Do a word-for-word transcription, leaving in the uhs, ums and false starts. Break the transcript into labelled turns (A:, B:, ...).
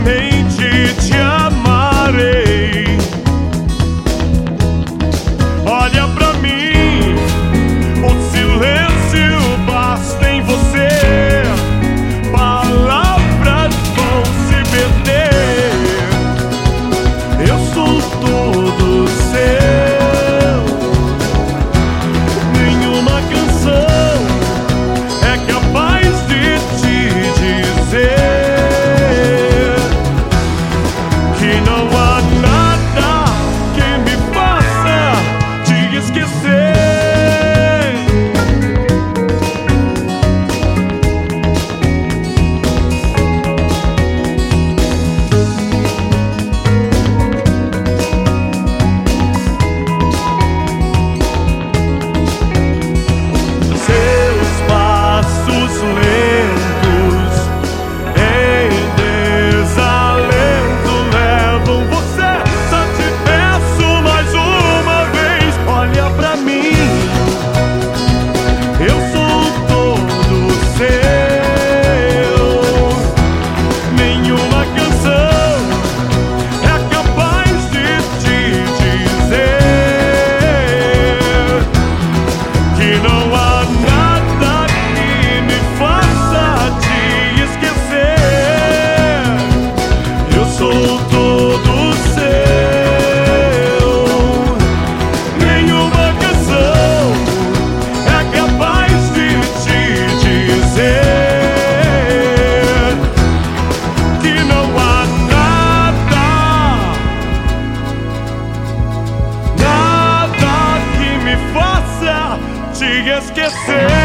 A: eternamente te amarei. Olha pra mim, o silêncio basta em você. Palavras vão se perder. Eu sou todo seu. Nenhuma canção é capaz de te dizer que não há nada que me faça te esquecer. Seus passos lentos em desalento levam você. Só te peço mais uma vez, olha pra mim. Eu sou todo seu. Nenhuma canção é capaz de te dizer que não há nada que me faça te esquecer. Eu sou todo seu. Nenhuma canção é capaz de te dizer que não há nada, nada que me faça te esquecer.